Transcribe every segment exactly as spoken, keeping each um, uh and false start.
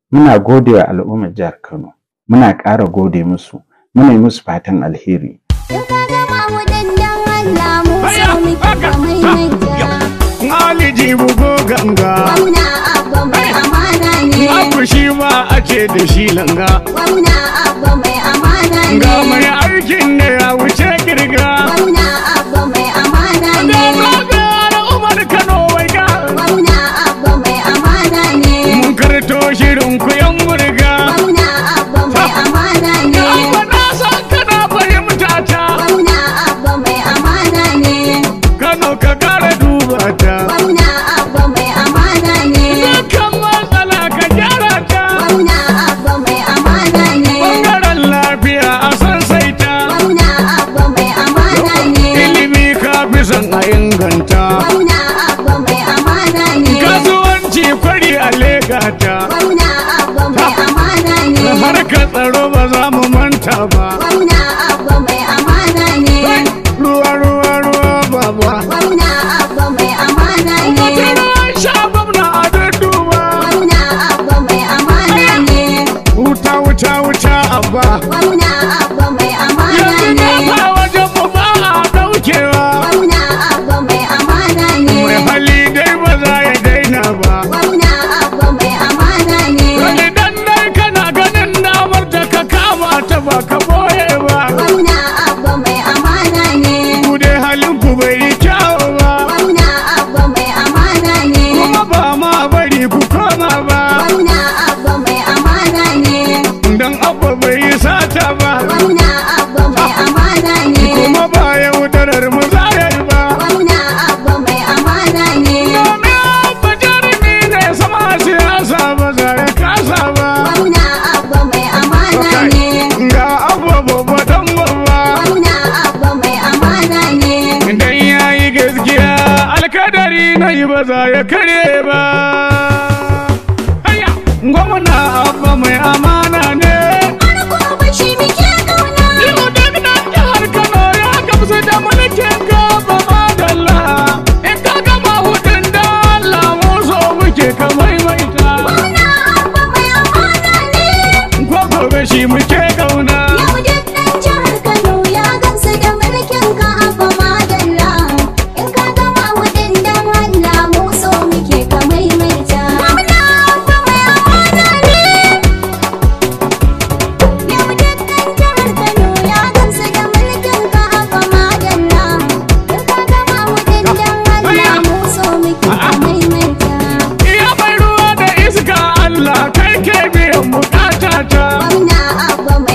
Muna gode wa al'ummar jihar Kano, muna ƙara gode musu, muna yi musu fatan alheri. Aliji bugo ganga, gwamna abba mai amana ne. abu shi ma a ce da shi langa. Gwamna abba mai amana ne. Ga mai aikin da ya wuce kirga. Gwamna abba mai amana ne. Da al'ummar Kano wai ga. Gwamna abba mai amana ne. Mun karto shirin ku yan murga. Gwamna abba mai amana ne. Abba na san kana fahimta ta. Gwamna abba mai amana ne. Kano ka kara duba ta. Gwamna abba mai amana ne. Dukkan matsala ka gyara ta. Gwamna abba mai amana ne. Bangaren lafiya a san saita. Gwamna abba mai amana ne. Ilimi ka fi son a inganta. Gwamna abba mai amana ne. Kasuwanci kwari a legata. Gwamna abba mai amana ne. Harkar tsaro ba za mu manta ba. Gwamna abba mai amana ne. Ruwa ruwa ruwa baba. Gwamna abba mai amana ne. Wata ruwan sha gwamna a dudduba. Gwamna abba mai amana ne. Wuta wuta wuta abba. Gwamna abba mai amana Yanzu ne. na fa wajen mu ba a daukewa. Gwamna abba mai amana ne. Mai hali dai ba za ya daina ba. Gwamna abba mai amana ne. Wani dan dai kana ganin damar da ka kama ta ba ka boye ba. Gwamna abba mai amana ne. Ku dai halin ku bai yi kyawu ba. Gwamna abba mai amana ne. Kuma ba ma bari ku koma ba. Gwamna abba mai amana ne. Dan abba bai yi sata ba. Gwamna abba mai amana ne. Kuma ba yaudarar mu zayar ba. Gwamna abba mai amana ne. Domin abba jarumi ne sama siyasa ba za ya kasa ba. Gwamna abba mai amana ne. Ga abba babba dan babba. Gwamna abba mai amana ne. Idan ya yi gaskiya alkadari na yi ba za ya kare ba. Hayya! Gwamna abba mai amana ne. Farko bashi muke kauna. Yau duk nan jihar Kano ya gamsu da mulkin gaba madalla. In ka gama hudun da Allah mu so muke ka maimaita. Gwamna abba mai amana ne. Ko gobe shi muke kauna. Yau duk ɗan jihar Kano ya gamsu da mulkin ka abba madalla. In ka gama hudun dan Allah mu so muke ka maimaita. Gwamna abba mai amana ne. Yau duk ɗan jihar Kano ya gamsu da mulkin ka abba madalla. In ka gama hudun dan Allah mu so muke ka maimaita. Iya mai ruwa da iska Allah kai ke biyan bukata ta. Gwamna abba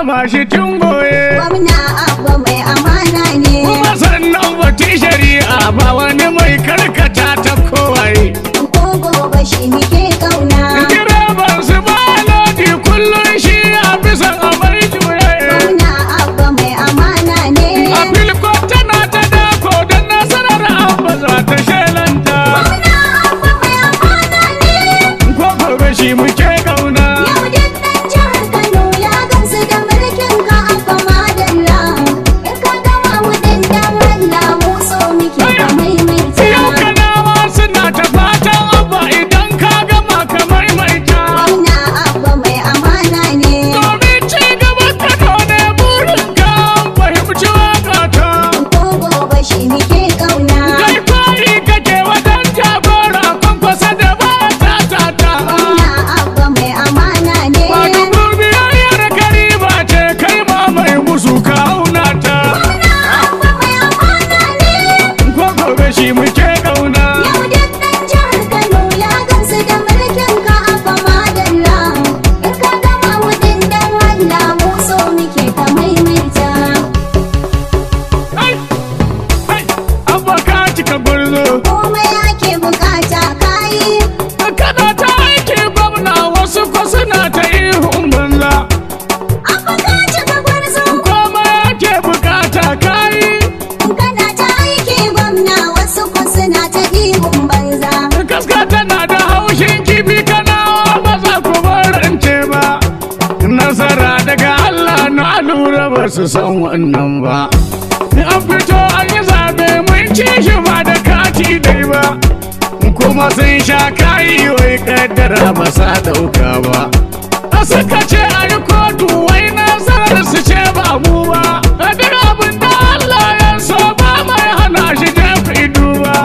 kama shi tun goye. Gwamna Abba mai amana ne. Kuma sannan batun shari'a ba wani mai karkata ta kowaye. Ko gobe shi muke kauna. Direban su ba lodi kullum shi a bisan amai juye. Gwamna Abba mai amana ne. A filko tana ta dako don nasarar Abba za ta shelanta. Gwamna Abba mai amana ne. Ko gobe shi muke kauna. Yau duk ɗan jihar Kano ya gamsu da mulkin ka Abba madalla. In ka gama wuɗin dan Allah mu so muke ka maimaita. Yau kanawa suna ta fatan Abba idan ka gama ka maimaita. Gwamna Abba mai amana ne. Domin ci gaban Kano ne burin ka fahimci wakata. Ko gobe shi muke kauna. Kai kwari kake wajen jagora kwankwasa da ba ta ta ta. Gwamna Abba mai amana ne. Ba dubu biyayyar kariba ce kai ma mai musu kauna ta. Gwamna Abba mai amana ne. Ko gobe shi muke kauna. Yau duk ɗan jihar Kano ya gamsu da mulkin ka Abba madalla. In ka gama wuɗin dan Allah mu so muke ka maimaita. Ai, ai, Abba ka cika gurzo. Komai ake bukata kayi. Kana ta aiki gwamna wasu ko suna ta ihun banza. Abba ka cika gwarzo. Komai ake bukata kayi. Kana ta aiki gwamna wasu ko suna ta ihun banza. Kaska tana da haushin kifi kana ba za ku barance ba. Nasara daga Allah na lura ba su san wannan ba. An fito an yi zaɓe mun ci shi ba da kati dai ba. Kuma sun sha kayi wai kaddara ba sa ɗauka ba. A suka ce a yi kotu wai nasarar su ce ba mu ba. A duk abin da Allah ya so ba mai hana shi jefa ido ba.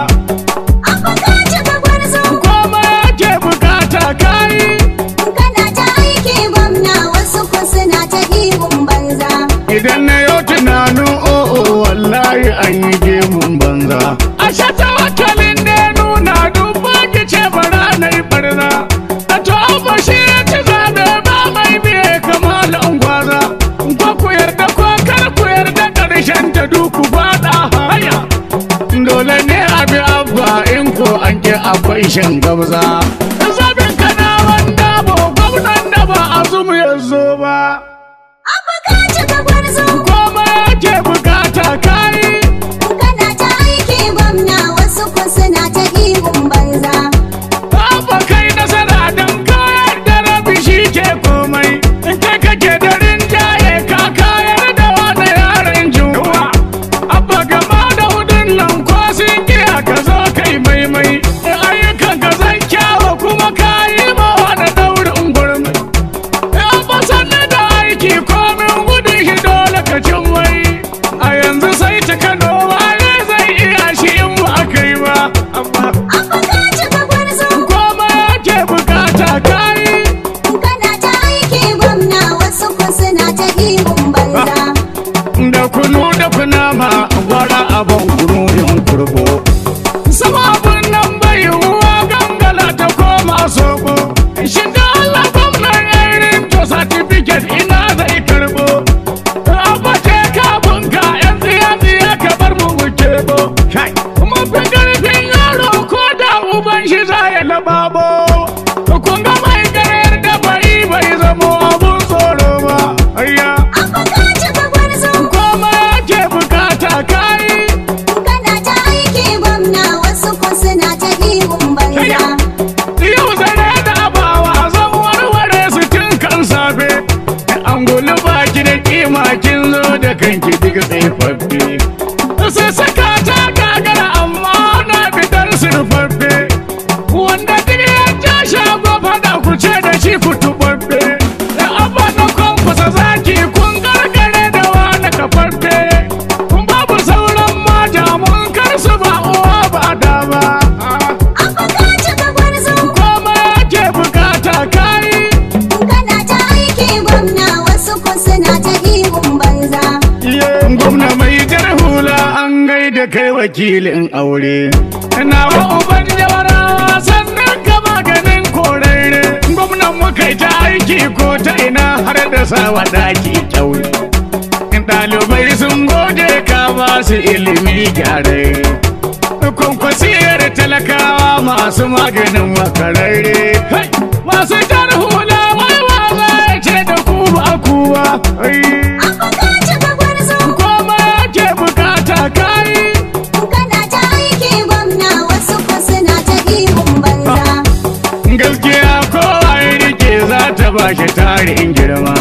Abba ka cika gwarzo. Komai ake bukata kayi. Kana ta aiki gwamna wasu ko suna ta ihun banza. Idan na yau tunanin o'o wallahi an yi gemun banza. A sha tawakkalin ne nuna dubba ki ce bara na yi barna. A to ba shi ya ci zaɓe ba mai biye kamala gwaza. Ko ku yarda ko kar ku yarda ƙarshen ta duku faɗa haya. Dole ne a bi Abba in ko an ke akwai shan gabza. Zaɓin kana wanda ba gwamnan da ba a zumu ya zo ba. Abba ka cika gwarzo. Komai ake bukata kayi. Kana ta aiki gwamna wasu ko suna ta ihun banza. Abba kai nasara don kayar da rabi shi ke komai. In kai kake da rinjaye ka kayar da wani yaren juwa. Abba gama da hudun nan ko sun kiya ka zo kai maimai. In ayyukan ka zan kyawa kuma kayi ma wani daurin gurmi. Abba sannu da aiki komin gudun shi dole ka cin wai. A yanzu sai ta Kano waye zai iya shi in ba kai ba. Abba Abba ka cika gwarzo. komai ake bukata kayi. Kana ta aiki gwamna wasu ko suna ta ihun banza. Da kunu da kunama gwara abin kunurin kurbo. Sama abin nan bai yiwuwa gangala ta koma soko. Shi da Allah gwamnan yarin to certificate ina zai karbo. Abba ce kafin ka yan tsiya tsiya ka bar mu wuce bo. Mafi karfin yaro ko da uban shi za ya lababo. Kun ga mai karyar da bai bai zamo abun tsoro ba. Ayya. Abba ka cika gwarzo. Komai ake bukata kayi. Kana ta aiki gwamna wasu ko suna ta ihun banza. Yau zare da abawa zan warware su tun kan safe. An gulu baki da kima kin zo da kanki duk tsaifaffe. Sai saka ta gagara amma na fitar surfaffe. Wanda duk ya ja shago fada ku ce da shi kutubabbe. Da abba na kwankwasa zaki kun gargare da wani kafaffe. Kun babu sauran mata mun kar su ba uwa ba da ba. Abba ka cika gwarzo. Komai ake bukata kayi. Kana ta aiki gwamna wasu ko suna ta ihun banza. Gwamna mai jar hula an gaida kai wakilin aure. Na wa uban jawarawa sannan ka maganin korere. Gwamnan mu kai ta aiki ko ta ina har da sawa daki kyaure. masu ilimi gyare, kwankwasiyar talakawa masu maganin makararre, masu tarhula waiwa zai ce da ku ba kuwa. Abba ka cika gwarzo. Koma yake bukata kayi. Kana ta aiki gwamna wasu ko suna ta ihun banza. Gaskiya kowa ya rike za ta ba shi tarin girma.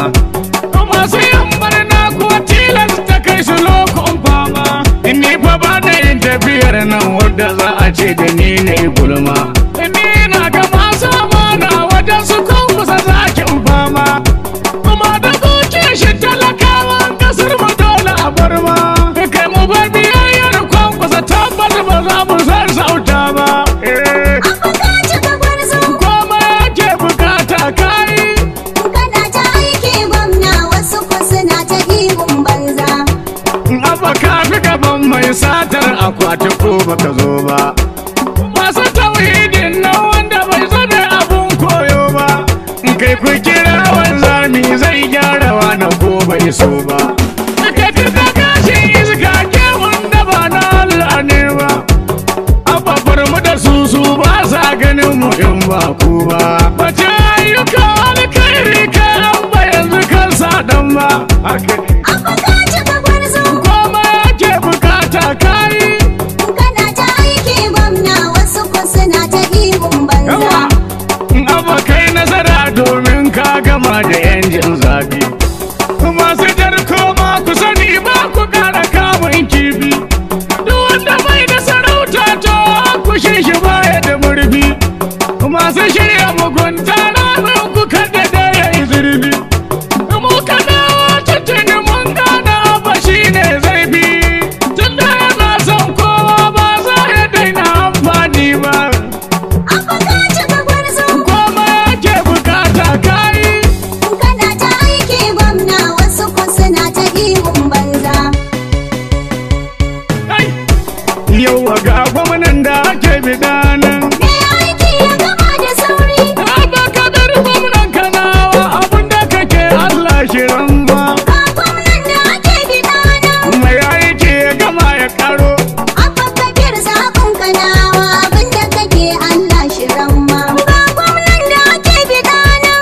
Masu yin barna kuwa tilas ta kai su lokun fama. Ni fa ba da yin tafiyar nan wadda za a ce da ni na yi gulma. Ni na ga masu amana wajen su kan kusa zakin fama. Kuma da zuce shi talakawan kasar mu dole a bar ma. Kai mu bar biyayyar kwan kusa tabbas ba za mu san sauta ba. Abba ka cika gwarzo. Koma yake bukata kayi. Kana ta aiki gwamna wasu ko suna ta ihun banza. Abba ka fi gaban mai satar akwati ko baka zo ba. Masu tauhidin nan wanda bai zame abun koyo ba. Kai ku kira wanzami zai gyara wani ko bai so ba. Kai ka kashin iska ke wanda ba na Allah ne ba. Abba bar mu da su su ba sa ganin mu in ba ku ba. Bace ayyuka alkhairi kai abba yanzu kan sa dan ba. Haka ne. Abba ka cika gwarzo. Koma yake bukata kayi. Kana ta aiki gwamna wasu ko suna ta ihun banza. Abba kai nasara domin ka gama da yan jin zafi. Masu jar koma ku sani ba ku kara kamun kifi. Duk wanda bai da sarauta to ku shi baya da murfi. Masu shirya mugunta ranar ku kada da ya yi zurfi. Mu kada tuntuni mun gana ba shi ne zai bi. Tun da yana son kowa ba za ya daina amfani ba. Abba ka cika gwarzo. Koma yake bukata kayi. Kana ta aiki gwamna wasu ko suna ta ihun banza. Yau ga gwamnan da ake bidanan. Me aiki ya gama da sauri. Abba kadar gwamnan kanawa abinda kake Allah shirin ba. Ba gwamnan da ake bidana. Mai aiki ya gama ya karo. Abba kabir zaɓin kanawa abinda kake Allah shirin ma. Ba gwamnan da ake bidana.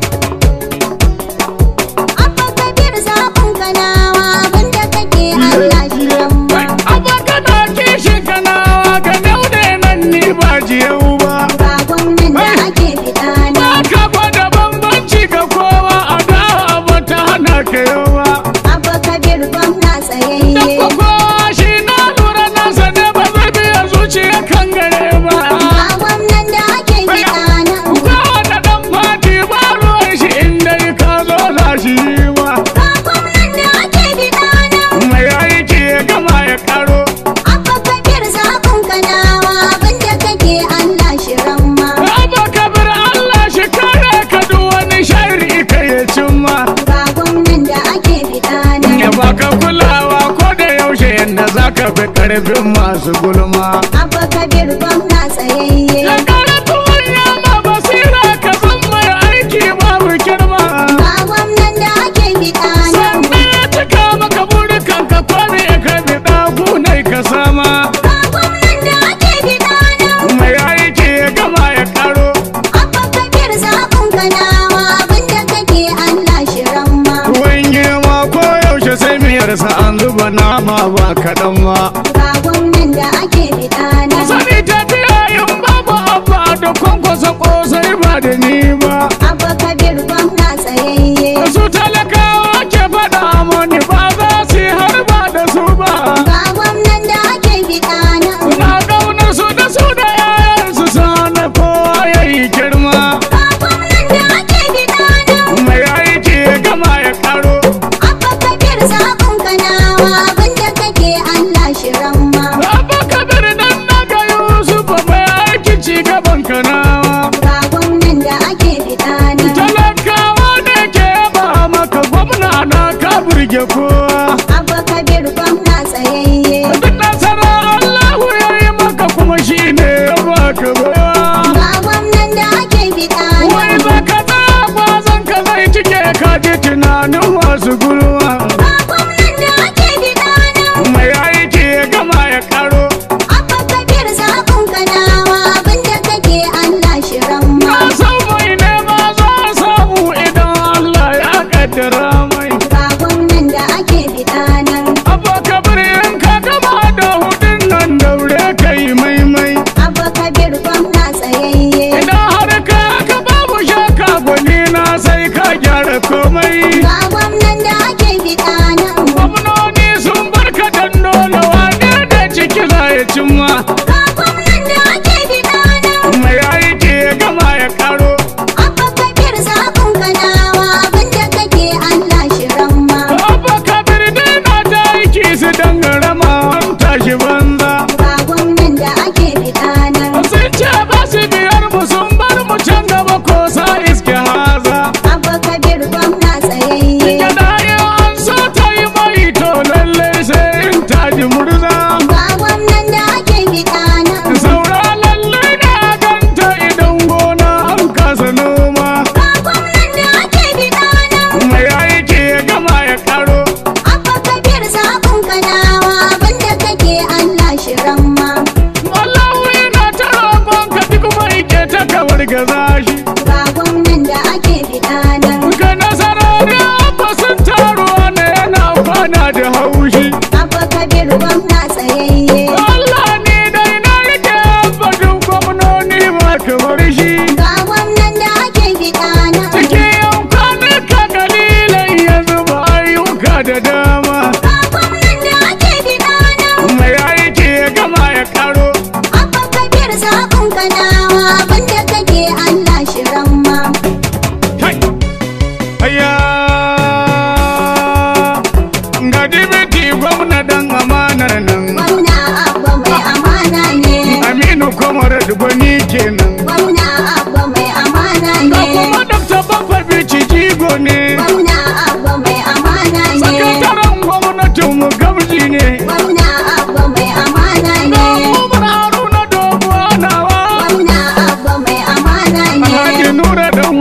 Abba kabir zaɓin kanawa abinda kake Allah shirin ma. Abba kada kishin kanawa ka daude nan ni ba jiyau ba. Ba gwamnan da ake bidana. Ba ka gwada bambanci ga kowa a dawa ba ta hana ka yawa. Abba kabir gwamna Dan tsayayye. kwa kowa shi na lura nasa ne ba zai biya zuciya kan gare ba. Ba gwamnan da ake bidana. Kowane ɗan fati ba ruwan shi inda ka zo za shi yi ba. Ba gwamnan da ake bidana. Mai aiki ya gama ya karo. Abba kabir zaɓin kanawa abinda kake Allah shirin ma. Abba kabir Allah shi kare ka duk wani shari ka ya cimma. Ba gwamnan da ake bidana. Ya baka kulawa ko da yaushe yadda za ka fi karfin masu gulma. Abba kabir gwamna tsayayye. Ya karatu yamma basira ka san mai aiki babu girma. Ba gwamnan da ake bidana. Sannan ya cika maka burukan ka kwane ka bi ɗagunai ka sama. Ba gwamnan da ake bidana. Mai aiki ya gama ya karo. Abba kabir zaɓin kanawa abinda kake Allah shirin ma. Tuwon girma ko yaushe sai miyarsa an zuba nama ba kaɗan ba. Ba gwamnan da ake bidana. Sani tafiya yin babu abba da kwankwasa ƙosai ba da ni ba. Abba kabir gwamna tsayayye. Su talakawa ke faɗa mani ba za su yi harba da su ba. Ba gwamnan da ake bidana. Na ƙaunar su da su da yayansu sana kowa ya yi girma. Ba gwamnan da ake bidana. Mai aiki ya gama ya karo. Abba kabir zaɓin kanawa abinda kake Allah shirin ma. Abba kabir dan daga Yusuf mai aiki ci gaban kanawa. Ba gwamnan da ake bidana. Talakawa ne ke ba maka gwamna na ka burge kowa. Abba kabir gwamna tsayayye. Duk nasara Allahu ya yi maka kuma shi ne ya baka baiwa. Ba gwamnan da ake bidana. Wai za ka tsaya kwazon ka zai cike ka ji tunanin masu gulma. Ba gwamnan da ake bidana. Mai aiki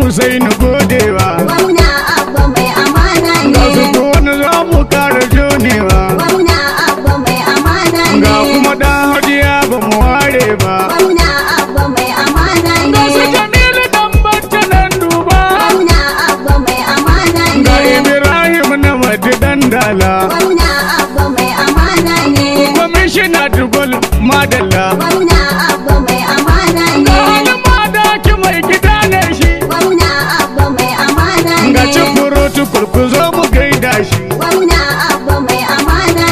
Husainu godewa. Gwamna Abba mai amana Ga su ne. ko wani za mu kara jonewa. Gwamna Abba mai amana ne. Ga kuma dan hajiya ba mu ware ba. Gwamna Abba mai amana Ga su ne. Jamilu dan bacci nan duba. Gwamna Abba mai amana Ga ne. Ibrahim na madi dan dala. Gwamna Abba mai amana ne. Kwamishina Dugul Madalla. Gwamna Abba mai amana Ga ne. wani madaki mai gida ne shi. Gwamna Abba mai amana Ga ne. ci furo tukur ku zo